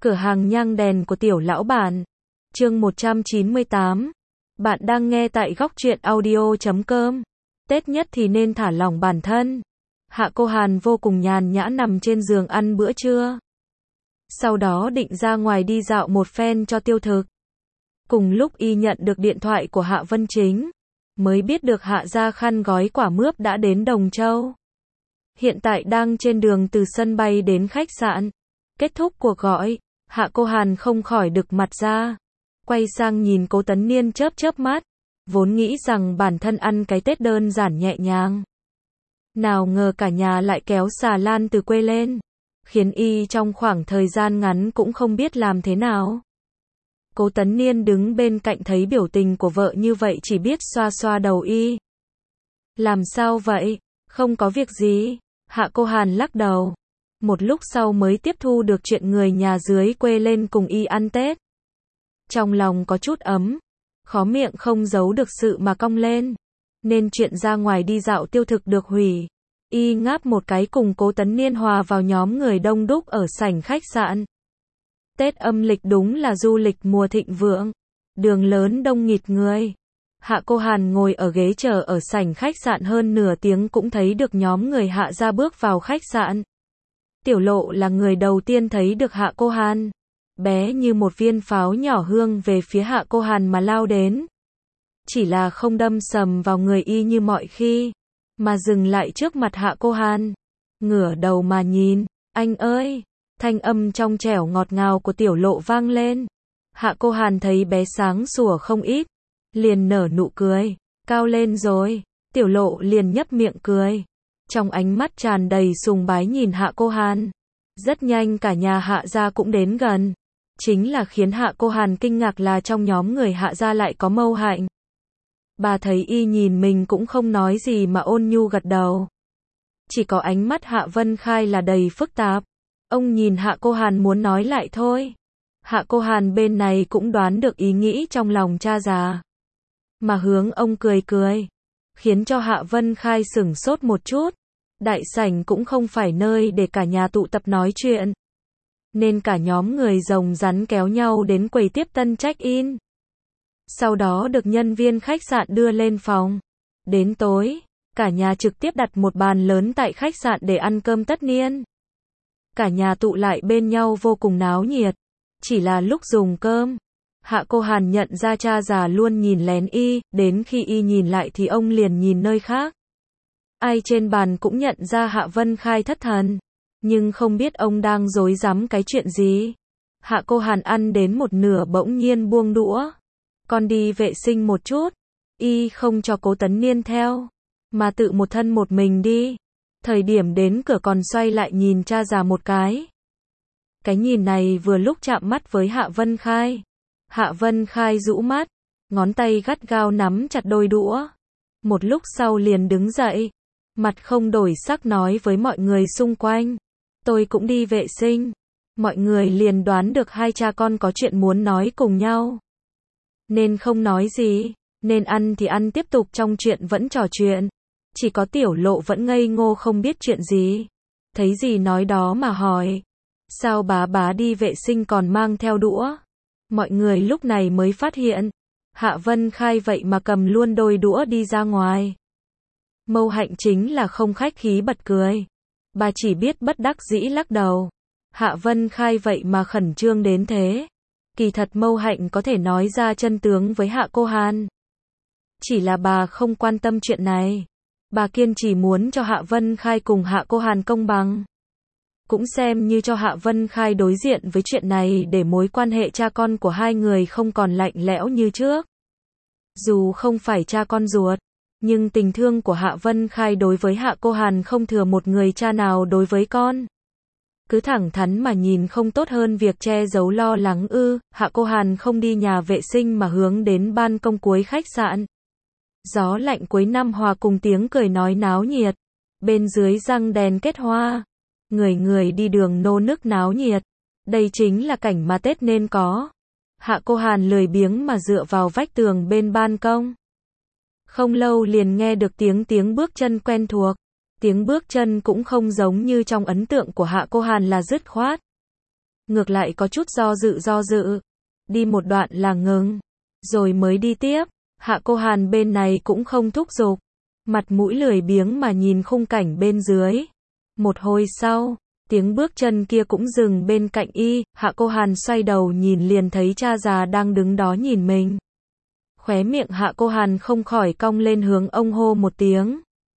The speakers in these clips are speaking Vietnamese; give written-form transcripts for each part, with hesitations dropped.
Cửa hàng nhang đèn của tiểu lão bản. Chương 198. Bạn đang nghe tại góc truyện audio.com. Tết nhất thì nên thả lỏng bản thân. Hạ Cô Hàn vô cùng nhàn nhã nằm trên giường ăn bữa trưa. Sau đó định ra ngoài đi dạo một phen cho tiêu thực. Cùng lúc y nhận được điện thoại của Hạ Vân Chính, mới biết được Hạ gia khăn gói quả mướp đã đến Đồng Châu. Hiện tại đang trên đường từ sân bay đến khách sạn. Kết thúc cuộc gọi, Hạ Cô Hàn không khỏi đực mặt ra. Quay sang nhìn Cố Tấn Niên chớp chớp mắt. Vốn nghĩ rằng bản thân ăn cái Tết đơn giản nhẹ nhàng. Nào ngờ cả nhà lại kéo xà lan từ quê lên. Khiến y trong khoảng thời gian ngắn cũng không biết làm thế nào. Cố Tấn Niên đứng bên cạnh thấy biểu tình của vợ như vậy chỉ biết xoa xoa đầu y. Làm sao vậy? Không có việc gì. Hạ Cô Hàn lắc đầu. Một lúc sau mới tiếp thu được chuyện người nhà dưới quê lên cùng y ăn Tết. Trong lòng có chút ấm, khó miệng không giấu được sự mà cong lên. Nên chuyện ra ngoài đi dạo tiêu thực được hủy. Y ngáp một cái cùng Cố Tấn Niên hòa vào nhóm người đông đúc ở sảnh khách sạn. Tết âm lịch đúng là du lịch mùa thịnh vượng. Đường lớn đông nghịt người. Hạ Cô Hàn ngồi ở ghế chờ ở sảnh khách sạn hơn nửa tiếng cũng thấy được nhóm người Hạ gia bước vào khách sạn. Tiểu Lộ là người đầu tiên thấy được Hạ Cô Hàn. Bé như một viên pháo nhỏ hương về phía Hạ Cô Hàn mà lao đến. Chỉ là không đâm sầm vào người y như mọi khi, mà dừng lại trước mặt Hạ Cô Hàn. Ngửa đầu mà nhìn, anh ơi, thanh âm trong trẻo ngọt ngào của Tiểu Lộ vang lên. Hạ Cô Hàn thấy bé sáng sủa không ít, liền nở nụ cười, cao lên rồi. Tiểu Lộ liền nhấp miệng cười. Trong ánh mắt tràn đầy sùng bái nhìn Hạ Cô Hàn. Rất nhanh cả nhà Hạ gia cũng đến gần. Chính là khiến Hạ Cô Hàn kinh ngạc là trong nhóm người Hạ gia lại có Mâu Hạnh. Bà thấy y nhìn mình cũng không nói gì mà ôn nhu gật đầu. Chỉ có ánh mắt Hạ Vân Khai là đầy phức tạp. Ông nhìn Hạ Cô Hàn muốn nói lại thôi. Hạ Cô Hàn bên này cũng đoán được ý nghĩ trong lòng cha già. Mà hướng ông cười cười. Khiến cho Hạ Vân Khai sửng sốt một chút. Đại sảnh cũng không phải nơi để cả nhà tụ tập nói chuyện. Nên cả nhóm người rồng rắn kéo nhau đến quầy tiếp tân check-in. Sau đó được nhân viên khách sạn đưa lên phòng. Đến tối, cả nhà trực tiếp đặt một bàn lớn tại khách sạn để ăn cơm tất niên. Cả nhà tụ lại bên nhau vô cùng náo nhiệt. Chỉ là lúc dùng cơm, Hạ Cô Hàn nhận ra cha già luôn nhìn lén y, đến khi y nhìn lại thì ông liền nhìn nơi khác. Ai trên bàn cũng nhận ra Hạ Vân Khai thất thần, nhưng không biết ông đang rối rắm cái chuyện gì. Hạ Cô Hàn ăn đến một nửa bỗng nhiên buông đũa. Con đi vệ sinh một chút. Y không cho Cố Tấn Niên theo, mà tự một thân một mình đi. Thời điểm đến cửa còn xoay lại nhìn cha già một cái. Cái nhìn này vừa lúc chạm mắt với Hạ Vân Khai. Hạ Vân Khai rũ mắt, ngón tay gắt gao nắm chặt đôi đũa. Một lúc sau liền đứng dậy, mặt không đổi sắc nói với mọi người xung quanh. Tôi cũng đi vệ sinh. Mọi người liền đoán được hai cha con có chuyện muốn nói cùng nhau. Nên không nói gì, nên ăn thì ăn tiếp tục trong chuyện vẫn trò chuyện. Chỉ có Tiểu Lộ vẫn ngây ngô không biết chuyện gì. Thấy gì nói đó mà hỏi. Sao bá đi vệ sinh còn mang theo đũa? Mọi người lúc này mới phát hiện. Hạ Vân Khai vậy mà cầm luôn đôi đũa đi ra ngoài. Mâu Hạnh chính là không khách khí bật cười. Bà chỉ biết bất đắc dĩ lắc đầu. Hạ Vân Khai vậy mà khẩn trương đến thế. Kỳ thật Mâu Hạnh có thể nói ra chân tướng với Hạ Cô Hàn. Chỉ là bà không quan tâm chuyện này. Bà kiên trì muốn cho Hạ Vân Khai cùng Hạ Cô Hàn công bằng. Cũng xem như cho Hạ Vân Khai đối diện với chuyện này để mối quan hệ cha con của hai người không còn lạnh lẽo như trước. Dù không phải cha con ruột, nhưng tình thương của Hạ Vân Khai đối với Hạ Cô Hàn không thừa một người cha nào đối với con. Cứ thẳng thắn mà nhìn không tốt hơn việc che giấu lo lắng ư. Hạ Cô Hàn không đi nhà vệ sinh mà hướng đến ban công cuối khách sạn. Gió lạnh cuối năm hòa cùng tiếng cười nói náo nhiệt. Bên dưới răng đèn kết hoa. Người người đi đường nô nức náo nhiệt. Đây chính là cảnh mà Tết nên có. Hạ Cô Hàn lười biếng mà dựa vào vách tường bên ban công. Không lâu liền nghe được tiếng bước chân quen thuộc. Tiếng bước chân cũng không giống như trong ấn tượng của Hạ Cô Hàn là dứt khoát. ngược lại có chút do dự. Đi một đoạn là ngừng, rồi mới đi tiếp. Hạ Cô Hàn bên này cũng không thúc giục, mặt mũi lười biếng mà nhìn khung cảnh bên dưới. Một hồi sau, tiếng bước chân kia cũng dừng bên cạnh y, Hạ Cô Hàn xoay đầu nhìn liền thấy cha già đang đứng đó nhìn mình. Khóe miệng Hạ Cô Hàn không khỏi cong lên hướng ông hô một tiếng.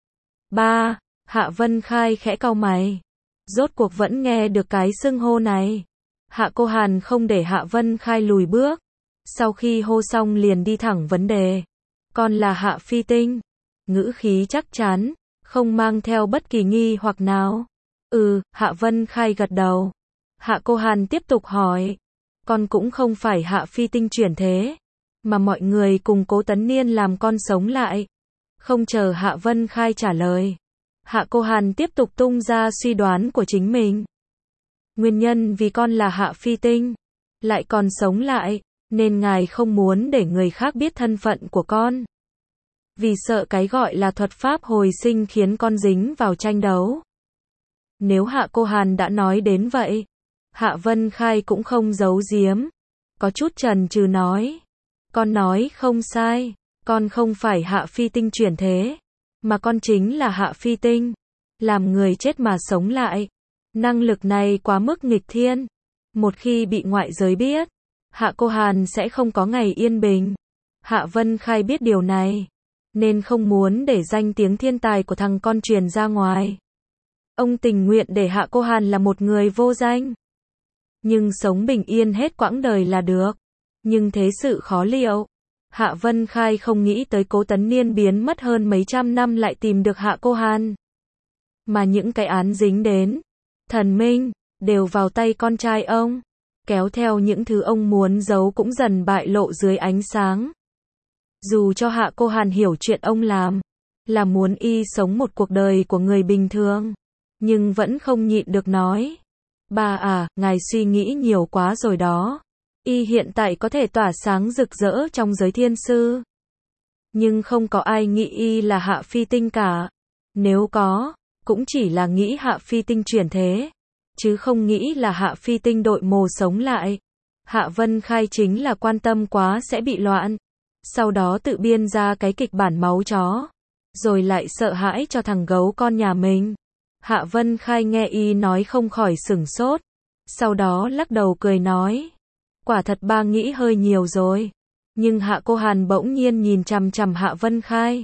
Ba, Hạ Vân Khai khẽ cau mày. Rốt cuộc vẫn nghe được cái xưng hô này. Hạ Cô Hàn không để Hạ Vân Khai lùi bước. Sau khi hô xong liền đi thẳng vấn đề. Con là Hạ Phi Tinh. Ngữ khí chắc chắn, không mang theo bất kỳ nghi hoặc nào. Hạ Vân Khai gật đầu. Hạ Cô Hàn tiếp tục hỏi. Con cũng không phải Hạ Phi Tinh chuyển thế, mà mọi người cùng Cố Tấn Niên làm con sống lại. Không chờ Hạ Vân Khai trả lời, Hạ Cô Hàn tiếp tục tung ra suy đoán của chính mình. Nguyên nhân vì con là Hạ Phi Tinh, lại còn sống lại, nên ngài không muốn để người khác biết thân phận của con. Vì sợ cái gọi là thuật pháp hồi sinh khiến con dính vào tranh đấu. Nếu Hạ Cô Hàn đã nói đến vậy, Hạ Vân Khai cũng không giấu giếm. Có chút chần chừ nói. Con nói không sai, con không phải Hạ Phi Tinh chuyển thế, mà con chính là Hạ Phi Tinh. Làm người chết mà sống lại. Năng lực này quá mức nghịch thiên. Một khi bị ngoại giới biết, Hạ Cô Hàn sẽ không có ngày yên bình. Hạ Vân Khai biết điều này, nên không muốn để danh tiếng thiên tài của thằng con truyền ra ngoài. Ông tình nguyện để Hạ Cô Hàn là một người vô danh, nhưng sống bình yên hết quãng đời là được. Nhưng thế sự khó liệu. Hạ Vân Khai không nghĩ tới Cố Tấn Niên biến mất hơn mấy trăm năm lại tìm được Hạ Cô Hàn. Mà những cái án dính đến thần minh, đều vào tay con trai ông. Kéo theo những thứ ông muốn giấu cũng dần bại lộ dưới ánh sáng. Dù cho Hạ Cô Hàn hiểu chuyện ông làm, là muốn y sống một cuộc đời của người bình thường, nhưng vẫn không nhịn được nói. Ba à, ngài suy nghĩ nhiều quá rồi đó. Y hiện tại có thể tỏa sáng rực rỡ trong giới thiên sư, nhưng không có ai nghĩ y là Hạ Phi Tinh cả. Nếu có, cũng chỉ là nghĩ Hạ Phi Tinh chuyển thế, chứ không nghĩ là Hạ Phi Tinh đội mồ sống lại. Hạ Vân Khai chính là quan tâm quá sẽ bị loạn, sau đó tự biên ra cái kịch bản máu chó, rồi lại sợ hãi cho thằng gấu con nhà mình. Hạ Vân Khai nghe y nói không khỏi sửng sốt, sau đó lắc đầu cười nói. Quả thật ba nghĩ hơi nhiều rồi. Nhưng Hạ Cô Hàn bỗng nhiên nhìn chằm chằm Hạ Vân Khai.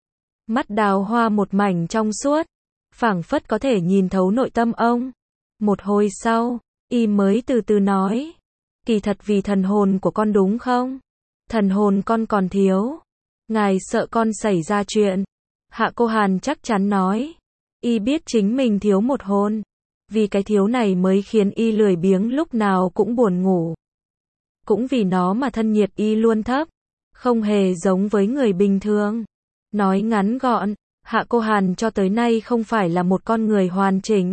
Mắt đào hoa một mảnh trong suốt, phảng phất có thể nhìn thấu nội tâm ông. Một hồi sau, y mới từ từ nói. Kỳ thật vì thần hồn của con đúng không? Thần hồn con còn thiếu. Ngài sợ con xảy ra chuyện. Hạ Cô Hàn chắc chắn nói. Y biết chính mình thiếu một hồn. Vì cái thiếu này mới khiến y lười biếng lúc nào cũng buồn ngủ. Cũng vì nó mà thân nhiệt y luôn thấp, không hề giống với người bình thường. Nói ngắn gọn, Hạ Cô Hàn cho tới nay không phải là một con người hoàn chỉnh.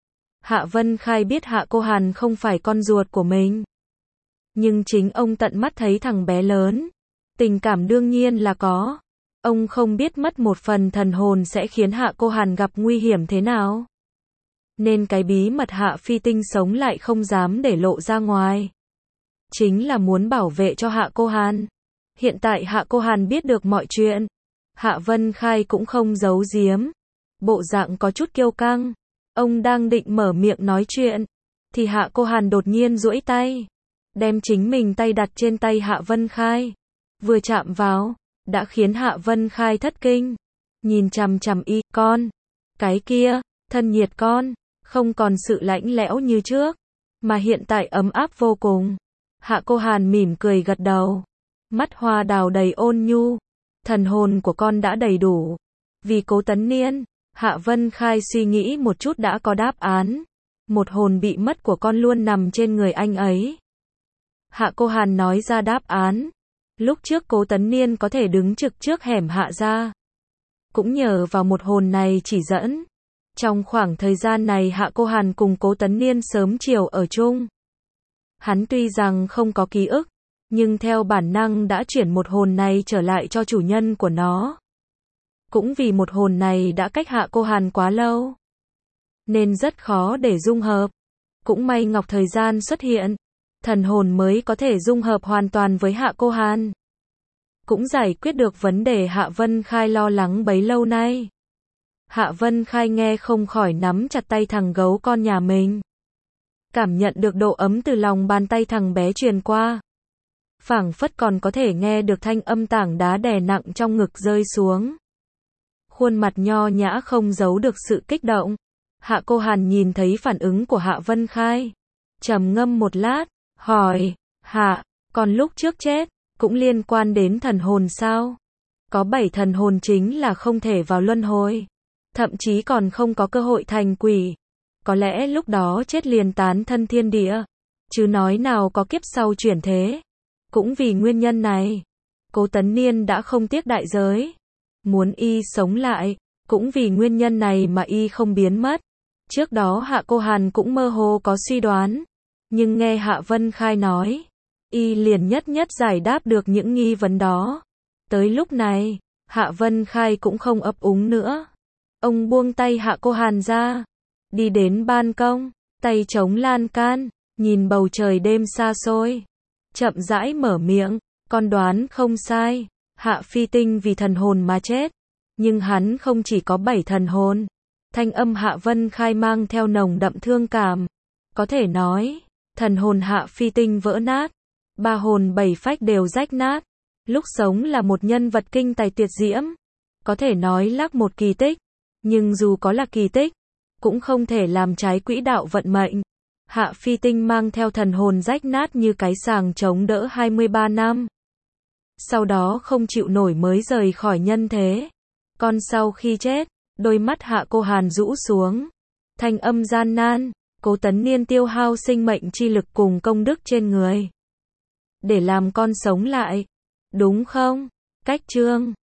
Hạ Vân Khai biết Hạ Cô Hàn không phải con ruột của mình, nhưng chính ông tận mắt thấy thằng bé lớn, tình cảm đương nhiên là có. Ông không biết mất một phần thần hồn sẽ khiến Hạ Cô Hàn gặp nguy hiểm thế nào, nên cái bí mật Hạ Phi Tinh sống lại không dám để lộ ra ngoài, chính là muốn bảo vệ cho Hạ Cô Hàn. Hiện tại Hạ Cô Hàn biết được mọi chuyện, Hạ Vân Khai cũng không giấu giếm, bộ dạng có chút kiêu căng. Ông đang định mở miệng nói chuyện, thì Hạ Cô Hàn đột nhiên duỗi tay, đem chính mình tay đặt trên tay Hạ Vân Khai. Vừa chạm vào, đã khiến Hạ Vân Khai thất kinh, nhìn chằm chằm y. Con, cái kia, thân nhiệt con, không còn sự lạnh lẽo như trước, mà hiện tại ấm áp vô cùng. Hạ Cô Hàn mỉm cười gật đầu, mắt hoa đào đầy ôn nhu. Thần hồn của con đã đầy đủ. Vì Cố Tấn Niên, Hạ Vân Khai suy nghĩ một chút đã có đáp án. Một hồn bị mất của con luôn nằm trên người anh ấy. Hạ Cô Hàn nói ra đáp án. Lúc trước Cố Tấn Niên có thể đứng trực trước hẻm Hạ gia, cũng nhờ vào một hồn này chỉ dẫn. Trong khoảng thời gian này Hạ Cô Hàn cùng Cố Tấn Niên sớm chiều ở chung. Hắn tuy rằng không có ký ức, nhưng theo bản năng đã chuyển một hồn này trở lại cho chủ nhân của nó. Cũng vì một hồn này đã cách Hạ Cô Hàn quá lâu, nên rất khó để dung hợp. Cũng may Ngọc thời gian xuất hiện, thần hồn mới có thể dung hợp hoàn toàn với Hạ Cô Hàn. Cũng giải quyết được vấn đề Hạ Vân Khai lo lắng bấy lâu nay. Hạ Vân Khai nghe không khỏi nắm chặt tay thằng gấu con nhà mình. Cảm nhận được độ ấm từ lòng bàn tay thằng bé truyền qua. Phảng phất còn có thể nghe được thanh âm tảng đá đè nặng trong ngực rơi xuống. Khuôn mặt nho nhã không giấu được sự kích động. Hạ Cô Hàn nhìn thấy phản ứng của Hạ Vân Khai. Trầm ngâm một lát, hỏi, Hạ, còn lúc trước chết, cũng liên quan đến thần hồn sao? Có 7 thần hồn chính là không thể vào luân hồi. Thậm chí còn không có cơ hội thành quỷ. Có lẽ lúc đó chết liền tán thân thiên địa. Chứ nói nào có kiếp sau chuyển thế. Cũng vì nguyên nhân này, Cố Tấn Niên đã không tiếc đại giới. Muốn y sống lại, cũng vì nguyên nhân này mà y không biến mất. Trước đó Hạ Cô Hàn cũng mơ hồ có suy đoán. Nhưng nghe Hạ Vân Khai nói, y liền nhất nhất giải đáp được những nghi vấn đó. Tới lúc này, Hạ Vân Khai cũng không ấp úng nữa. Ông buông tay Hạ Cô Hàn ra, đi đến ban công, tay chống lan can, nhìn bầu trời đêm xa xôi. Chậm rãi mở miệng, con đoán không sai, Hạ Phi Tinh vì thần hồn mà chết. Nhưng hắn không chỉ có 7 thần hồn. Thanh âm Hạ Vân Khai mang theo nồng đậm thương cảm. Có thể nói, thần hồn Hạ Phi Tinh vỡ nát. 3 hồn 7 phách đều rách nát. Lúc sống là một nhân vật kinh tài tuyệt diễm. Có thể nói lác một kỳ tích. Nhưng dù có là kỳ tích, cũng không thể làm trái quỹ đạo vận mệnh. Hạ Phi Tinh mang theo thần hồn rách nát như cái sàng chống đỡ 23 năm. Sau đó không chịu nổi mới rời khỏi nhân thế. Còn sau khi chết, đôi mắt Hạ Cô Hàn rũ xuống. Thanh âm gian nan, Cố Tấn Niên tiêu hao sinh mệnh chi lực cùng công đức trên người. Để làm con sống lại. Đúng không? Cách chương